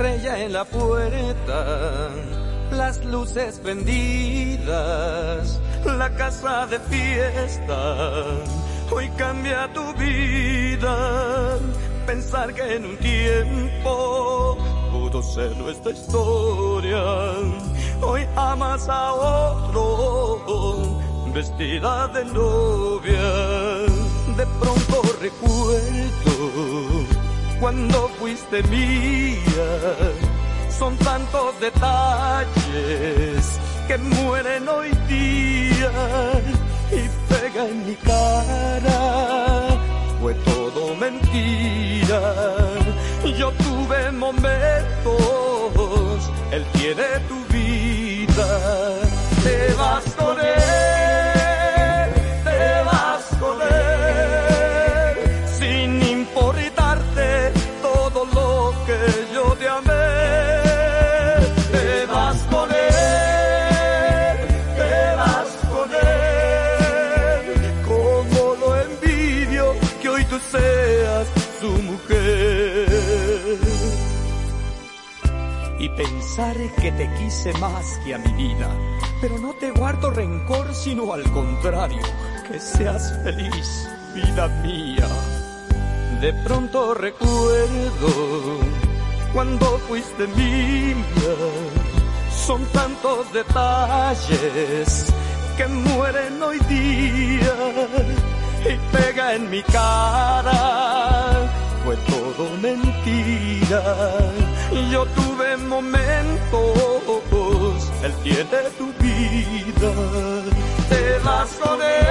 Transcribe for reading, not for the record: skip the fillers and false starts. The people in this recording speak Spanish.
estrella en la puerta, las luces prendidas, la casa de fiesta, hoy cambia tu vida. Pensar que en un tiempo pudo ser nuestra historia, hoy amas a otro, vestida de novia. De pronto recuerdo cuando fuiste mía, son tantos detalles que mueren hoy día y pega en mi cara. Fue todo mentira, yo tuve momentos, él tiene tu vida. Te vas con él, te vas con él, sin importarte todo lo que yo te amé. Te vas con él, te vas con él, como lo envidio que hoy tú seas su mujer. Y pensar que te quise más que a mi vida, pero no te guardo rencor, sino al contrario, que seas feliz, vida mía. De pronto recuerdo cuando fuiste mía, son tantos detalles que mueren hoy día y pega en mi cara. Fue todo mentira, yo tuve momentos, él tiene tu vida. Te vas con él.